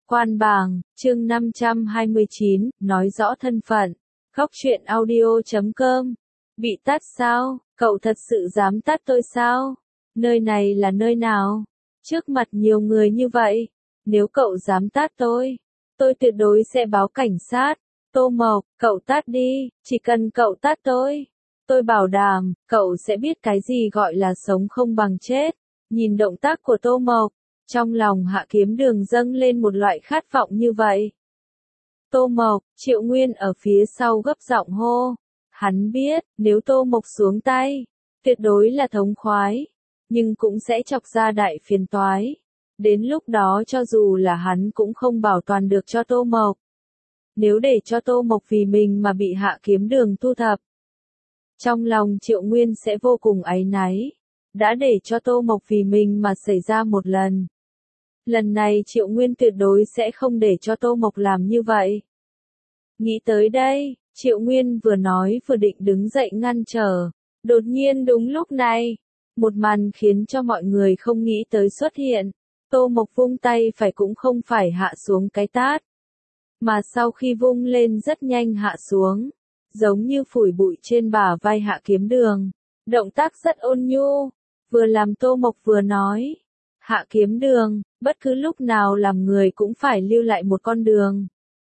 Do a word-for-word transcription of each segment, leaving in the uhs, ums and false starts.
Quan bàng, chương năm trăm hai mươi chín, nói rõ thân phận. Góc truyện audio chấm com. Bị tát sao? Cậu thật sự dám tát tôi sao? Nơi này là nơi nào? Trước mặt nhiều người như vậy, nếu cậu dám tát tôi, tôi tuyệt đối sẽ báo cảnh sát. Tô Mộc, cậu tát đi, chỉ cần cậu tát tôi, tôi bảo đảm, cậu sẽ biết cái gì gọi là sống không bằng chết. Nhìn động tác của Tô Mộc, trong lòng Hạ Kiếm Đường dâng lên một loại khát vọng như vậy. Tô Mộc, Triệu Nguyên ở phía sau gấp giọng hô. Hắn biết, nếu Tô Mộc xuống tay, tuyệt đối là thống khoái, nhưng cũng sẽ chọc ra đại phiền toái. Đến lúc đó cho dù là hắn cũng không bảo toàn được cho Tô Mộc. Nếu để cho Tô Mộc vì mình mà bị Hạ Kiếm Đường thu thập, trong lòng Triệu Nguyên sẽ vô cùng áy náy. Đã để cho Tô Mộc vì mình mà xảy ra một lần. Lần này Triệu Nguyên tuyệt đối sẽ không để cho Tô Mộc làm như vậy. Nghĩ tới đây, Triệu Nguyên vừa nói vừa định đứng dậy ngăn trở. Đột nhiên đúng lúc này, một màn khiến cho mọi người không nghĩ tới xuất hiện. Tô Mộc vung tay phải cũng không phải hạ xuống cái tát, mà sau khi vung lên rất nhanh hạ xuống, giống như phủi bụi trên bả vai Hạ Kiếm Đường. Động tác rất ôn nhu, vừa làm Tô Mộc vừa nói. Hạ Kiếm Đường, bất cứ lúc nào làm người cũng phải lưu lại một con đường.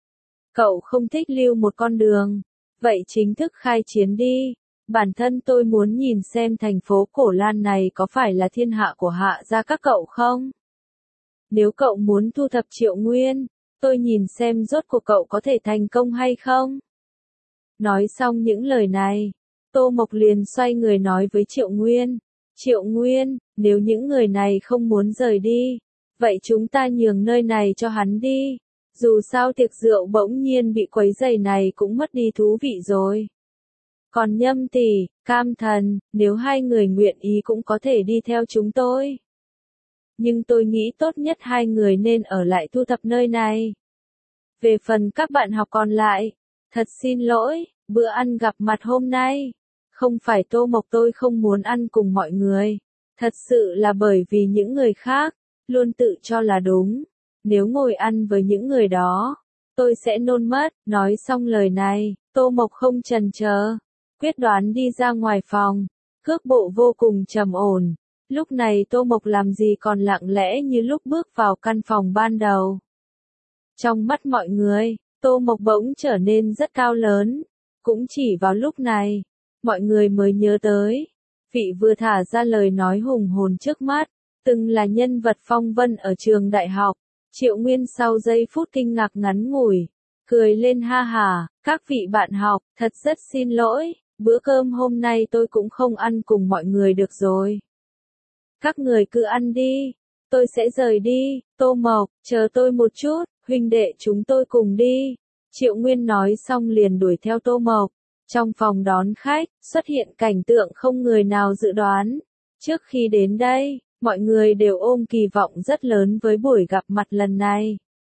Cậu không thích lưu một con đường, vậy chính thức khai chiến đi. Bản thân tôi muốn nhìn xem thành phố Cổ Lan này có phải là thiên hạ của Hạ gia các cậu không? Nếu cậu muốn thu thập Triệu Nguyên, tôi nhìn xem rốt cuộc cậu có thể thành công hay không? Nói xong những lời này, Tô Mộc liền xoay người nói với Triệu Nguyên. Triệu Nguyên, nếu những người này không muốn rời đi, vậy chúng ta nhường nơi này cho hắn đi. Dù sao tiệc rượu bỗng nhiên bị quấy rầy này cũng mất đi thú vị rồi. Còn Nhâm tỷ, Cam Thần, nếu hai người nguyện ý cũng có thể đi theo chúng tôi. Nhưng tôi nghĩ tốt nhất hai người nên ở lại thu thập nơi này. Về phần các bạn học còn lại, thật xin lỗi, bữa ăn gặp mặt hôm nay, không phải Tô Mộc tôi không muốn ăn cùng mọi người. Thật sự là bởi vì những người khác, luôn tự cho là đúng. Nếu ngồi ăn với những người đó, tôi sẽ nôn mất. Nói xong lời này, Tô Mộc không chần chờ, quyết đoán đi ra ngoài phòng, cước bộ vô cùng trầm ổn. Lúc này Tô Mộc làm gì còn lặng lẽ như lúc bước vào căn phòng ban đầu. Trong mắt mọi người, Tô Mộc bỗng trở nên rất cao lớn. Cũng chỉ vào lúc này, mọi người mới nhớ tới, vị vừa thả ra lời nói hùng hồn trước mắt, từng là nhân vật phong vân ở trường đại học. Triệu Nguyên sau giây phút kinh ngạc ngắn ngủi, cười lên ha hả, các vị bạn học, thật rất xin lỗi, bữa cơm hôm nay tôi cũng không ăn cùng mọi người được rồi. Các người cứ ăn đi, tôi sẽ rời đi. Tô Mộc, chờ tôi một chút, huynh đệ chúng tôi cùng đi. Triệu Nguyên nói xong liền đuổi theo Tô Mộc. Trong phòng đón khách, xuất hiện cảnh tượng không người nào dự đoán. Trước khi đến đây, mọi người đều ôm kỳ vọng rất lớn với buổi gặp mặt lần này.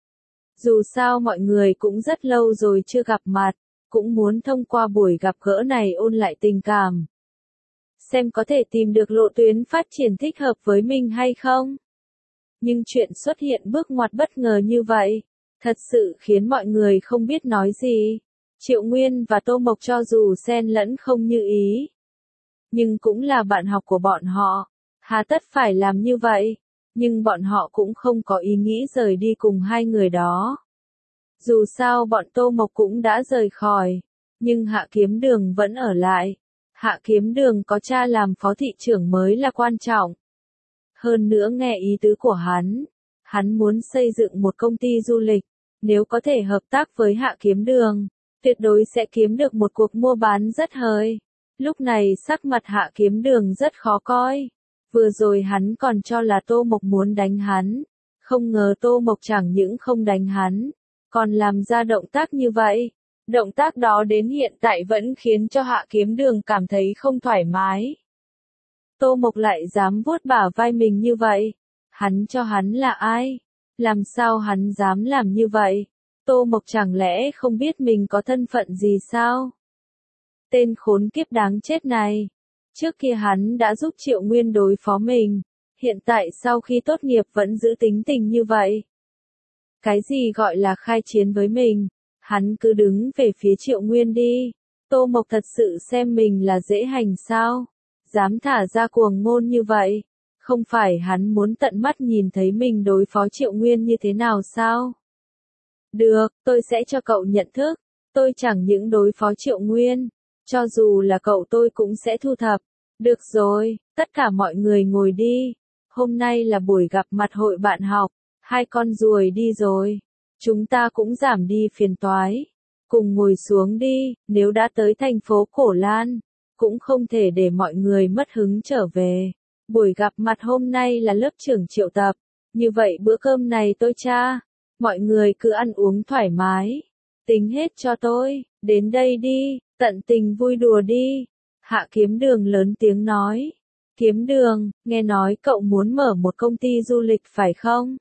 Dù sao mọi người cũng rất lâu rồi chưa gặp mặt, cũng muốn thông qua buổi gặp gỡ này ôn lại tình cảm. Xem có thể tìm được lộ tuyến phát triển thích hợp với mình hay không. Nhưng chuyện xuất hiện bước ngoặt bất ngờ như vậy, thật sự khiến mọi người không biết nói gì. Triệu Nguyên và Tô Mộc cho dù xen lẫn không như ý, nhưng cũng là bạn học của bọn họ, hà tất phải làm như vậy, nhưng bọn họ cũng không có ý nghĩ rời đi cùng hai người đó. Dù sao bọn Tô Mộc cũng đã rời khỏi, nhưng Hạ Kiếm Đường vẫn ở lại. Hạ Kiếm Đường có cha làm phó thị trưởng mới là quan trọng. Hơn nữa nghe ý tứ của hắn, hắn muốn xây dựng một công ty du lịch, nếu có thể hợp tác với Hạ Kiếm Đường, tuyệt đối sẽ kiếm được một cuộc mua bán rất hời. Lúc này sắc mặt Hạ Kiếm Đường rất khó coi. Vừa rồi hắn còn cho là Tô Mộc muốn đánh hắn, không ngờ Tô Mộc chẳng những không đánh hắn, còn làm ra động tác như vậy. Động tác đó đến hiện tại vẫn khiến cho Hạ Kiếm Đường cảm thấy không thoải mái. Tô Mộc lại dám vuốt bả vai mình như vậy. Hắn cho hắn là ai? Làm sao hắn dám làm như vậy? Tô Mộc chẳng lẽ không biết mình có thân phận gì sao? Tên khốn kiếp đáng chết này. Trước kia hắn đã giúp Triệu Nguyên đối phó mình. Hiện tại sau khi tốt nghiệp vẫn giữ tính tình như vậy. Cái gì gọi là khai chiến với mình? Hắn cứ đứng về phía Triệu Nguyên đi. Tô Mộc thật sự xem mình là dễ hành sao? Dám thả ra cuồng ngôn như vậy? Không phải hắn muốn tận mắt nhìn thấy mình đối phó Triệu Nguyên như thế nào sao? Được, tôi sẽ cho cậu nhận thức. Tôi chẳng những đối phó Triệu Nguyên, cho dù là cậu tôi cũng sẽ thu thập. Được rồi, tất cả mọi người ngồi đi. Hôm nay là buổi gặp mặt hội bạn học. Hai con ruồi đi rồi. Chúng ta cũng giảm đi phiền toái. Cùng ngồi xuống đi, nếu đã tới thành phố Cổ Lan, cũng không thể để mọi người mất hứng trở về. Buổi gặp mặt hôm nay là lớp trưởng triệu tập. Như vậy bữa cơm này tôi tra. Mọi người cứ ăn uống thoải mái. Tính hết cho tôi, đến đây đi, tận tình vui đùa đi. Hạ Kiếm Đường lớn tiếng nói. Kiếm Đường, nghe nói cậu muốn mở một công ty du lịch phải không?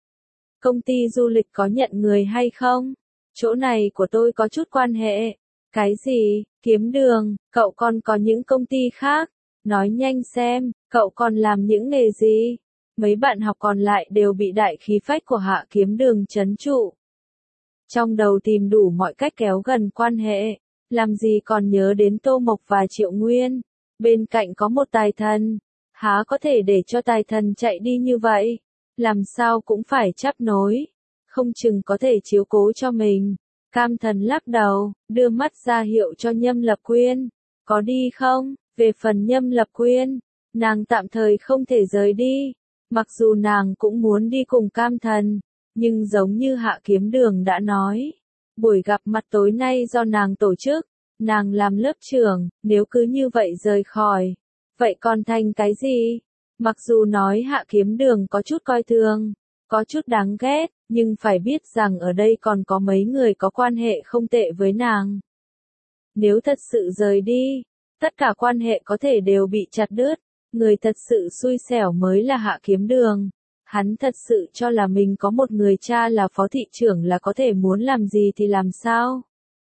Công ty du lịch có nhận người hay không? Chỗ này của tôi có chút quan hệ. Cái gì? Kiếm Đường, cậu còn có những công ty khác. Nói nhanh xem, cậu còn làm những nghề gì? Mấy bạn học còn lại đều bị đại khí phách của Hạ Kiếm Đường trấn trụ. Trong đầu tìm đủ mọi cách kéo gần quan hệ. Làm gì còn nhớ đến Tô Mộc và Triệu Nguyên. Bên cạnh có một tài thần. Há có thể để cho tài thần chạy đi như vậy? Làm sao cũng phải chắp nối. Không chừng có thể chiếu cố cho mình. Cam Thần lắc đầu, đưa mắt ra hiệu cho Nhâm Lập Quyên. Có đi không? Về phần Nhâm Lập Quyên, nàng tạm thời không thể rời đi. Mặc dù nàng cũng muốn đi cùng Cam Thần, nhưng giống như Hạ Kiếm Đường đã nói, buổi gặp mặt tối nay do nàng tổ chức, nàng làm lớp trưởng, nếu cứ như vậy rời khỏi, vậy còn thành cái gì? Mặc dù nói Hạ Kiếm Đường có chút coi thường, có chút đáng ghét, nhưng phải biết rằng ở đây còn có mấy người có quan hệ không tệ với nàng. Nếu thật sự rời đi, tất cả quan hệ có thể đều bị chặt đứt, người thật sự xui xẻo mới là Hạ Kiếm Đường. Hắn thật sự cho là mình có một người cha là phó thị trưởng là có thể muốn làm gì thì làm sao.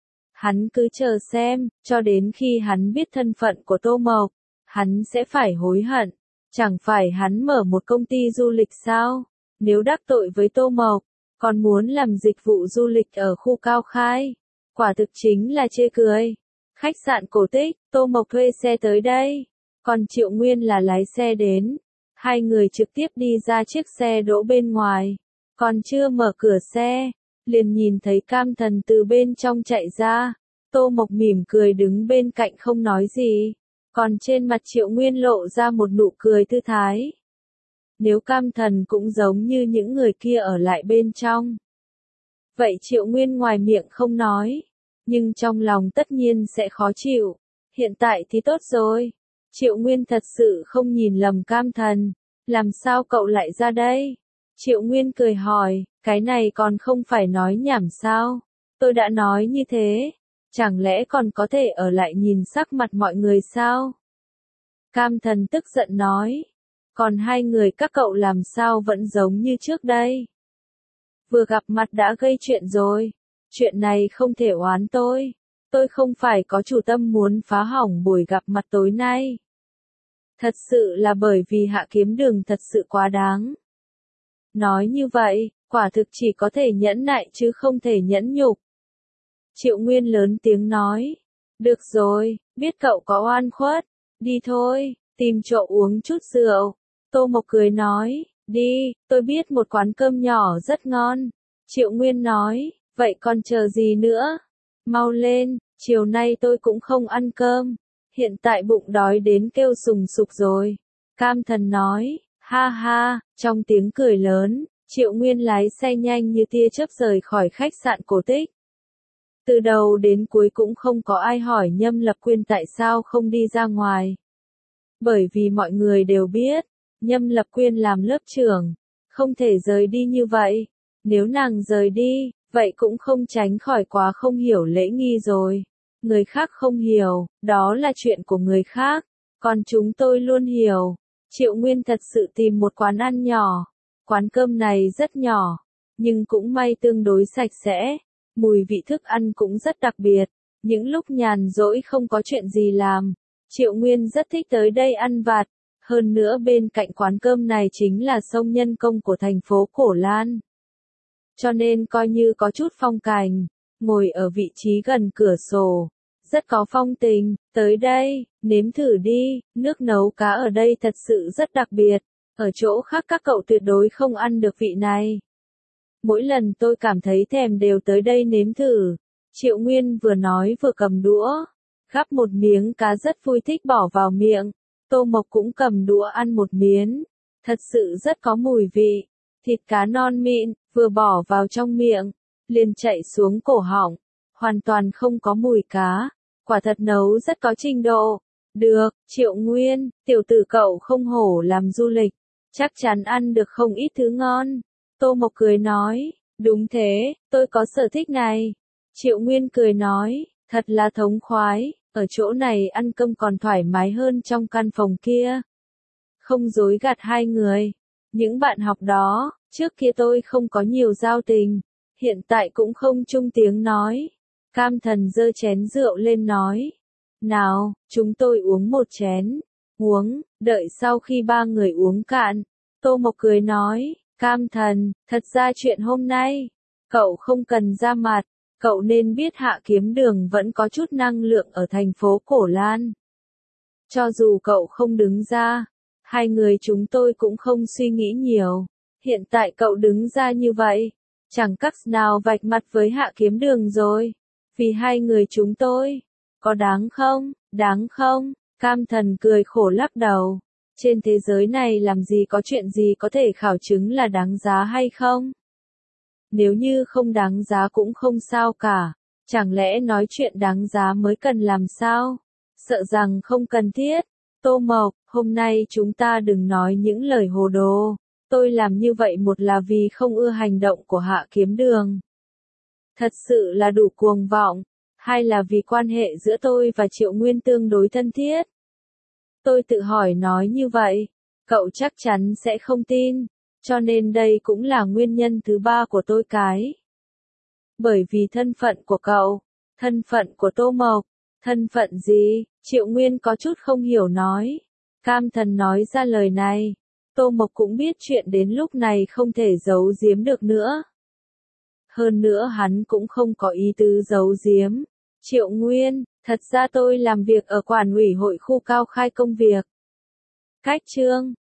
Hắn cứ chờ xem, cho đến khi hắn biết thân phận của Tô Mộc, hắn sẽ phải hối hận. Chẳng phải hắn mở một công ty du lịch sao? Nếu đắc tội với Tô Mộc, còn muốn làm dịch vụ du lịch ở khu Cao Khai, quả thực chính là chê cười. Khách sạn Cổ Tích, Tô Mộc thuê xe tới đây, còn Triệu Nguyên là lái xe đến. Hai người trực tiếp đi ra chiếc xe đỗ bên ngoài, còn chưa mở cửa xe, liền nhìn thấy Cam Thần từ bên trong chạy ra. Tô Mộc mỉm cười đứng bên cạnh không nói gì, còn trên mặt Triệu Nguyên lộ ra một nụ cười thư thái. Nếu Cam Thần cũng giống như những người kia ở lại bên trong, vậy Triệu Nguyên ngoài miệng không nói, nhưng trong lòng tất nhiên sẽ khó chịu. Hiện tại thì tốt rồi. Triệu Nguyên thật sự không nhìn lầm Cam Thần. Làm sao cậu lại ra đây? Triệu Nguyên cười hỏi, cái này còn không phải nói nhảm sao? Tôi đã nói như thế. Chẳng lẽ còn có thể ở lại nhìn sắc mặt mọi người sao? Cam Thần tức giận nói. Còn hai người các cậu làm sao vẫn giống như trước đây? Vừa gặp mặt đã gây chuyện rồi. Chuyện này không thể oán tôi. Tôi không phải có chủ tâm muốn phá hỏng buổi gặp mặt tối nay. Thật sự là bởi vì Hạ Kiếm Đường thật sự quá đáng. Nói như vậy, quả thực chỉ có thể nhẫn nại chứ không thể nhẫn nhục. Triệu Nguyên lớn tiếng nói. Được rồi, biết cậu có oan khuất. Đi thôi, tìm chỗ uống chút rượu. Tô Mộc cười nói. Đi, tôi biết một quán cơm nhỏ rất ngon. Triệu Nguyên nói. Vậy còn chờ gì nữa? Mau lên, chiều nay tôi cũng không ăn cơm. Hiện tại bụng đói đến kêu sùng sục rồi. Cam Thần nói, ha ha, trong tiếng cười lớn, Triệu Nguyên lái xe nhanh như tia chớp rời khỏi khách sạn Cổ Tích. Từ đầu đến cuối cũng không có ai hỏi Nhâm Lập Quyên tại sao không đi ra ngoài. Bởi vì mọi người đều biết, Nhâm Lập Quyên làm lớp trưởng, không thể rời đi như vậy. Nếu nàng rời đi, vậy cũng không tránh khỏi quá không hiểu lễ nghi rồi. Người khác không hiểu, đó là chuyện của người khác, còn chúng tôi luôn hiểu. Triệu Nguyên thật sự tìm một quán ăn nhỏ. Quán cơm này rất nhỏ, nhưng cũng may tương đối sạch sẽ. Mùi vị thức ăn cũng rất đặc biệt. Những lúc nhàn rỗi không có chuyện gì làm, Triệu Nguyên rất thích tới đây ăn vặt. Hơn nữa bên cạnh quán cơm này chính là sông Nhân Công của thành phố Cổ Lan. cho nên coi như có chút phong cảnh, ngồi ở vị trí gần cửa sổ, rất có phong tình, tới đây, nếm thử đi, nước nấu cá ở đây thật sự rất đặc biệt, ở chỗ khác các cậu tuyệt đối không ăn được vị này. Mỗi lần tôi cảm thấy thèm đều tới đây nếm thử. Triệu Nguyên vừa nói vừa cầm đũa, gắp một miếng cá rất vui thích bỏ vào miệng. Tô Mộc cũng cầm đũa ăn một miếng, thật sự rất có mùi vị. Thịt cá non mịn, vừa bỏ vào trong miệng, liền chạy xuống cổ họng, hoàn toàn không có mùi cá. Quả thật nấu rất có trình độ. Được, Triệu Nguyên, tiểu tử cậu không hổ làm du lịch, chắc chắn ăn được không ít thứ ngon. Tô Mộc cười nói, đúng thế, tôi có sở thích này. Triệu Nguyên cười nói, thật là thống khoái, ở chỗ này ăn cơm còn thoải mái hơn trong căn phòng kia. Không dối gạt hai người, những bạn học đó, trước kia tôi không có nhiều giao tình, hiện tại cũng không chung tiếng nói. Cam Thần giơ chén rượu lên nói, nào, chúng tôi uống một chén. Uống, đợi sau khi ba người uống cạn, Tô Mộc cười nói, Cam Thần, thật ra chuyện hôm nay, cậu không cần ra mặt, cậu nên biết Hạ Kiếm Đường vẫn có chút năng lượng ở thành phố Cổ Lan. Cho dù cậu không đứng ra, hai người chúng tôi cũng không suy nghĩ nhiều, hiện tại cậu đứng ra như vậy, chẳng cách nào vạch mặt với Hạ Kiếm Đường rồi, vì hai người chúng tôi, có đáng không, đáng không, Cam Thần cười khổ lắc đầu. Trên thế giới này làm gì có chuyện gì có thể khảo chứng là đáng giá hay không? Nếu như không đáng giá cũng không sao cả, chẳng lẽ nói chuyện đáng giá mới cần làm sao? Sợ rằng không cần thiết. Tô Mộc, hôm nay chúng ta đừng nói những lời hồ đồ. Tôi làm như vậy một là vì không ưa hành động của Hạ Kiếm Đường. Thật sự là đủ cuồng vọng. Hai là vì quan hệ giữa tôi và Triệu Nguyên tương đối thân thiết. Tôi tự hỏi nói như vậy, cậu chắc chắn sẽ không tin, cho nên đây cũng là nguyên nhân thứ ba của tôi cái. Bởi vì thân phận của cậu, thân phận của Tô Mộc, thân phận gì, Triệu Nguyên có chút không hiểu nói. Cam Thần nói ra lời này, Tô Mộc cũng biết chuyện đến lúc này không thể giấu giếm được nữa. Hơn nữa hắn cũng không có ý tứ giấu giếm. Triệu Nguyên, thật ra tôi làm việc ở quản ủy hội khu Cao Khai công việc. Cách chương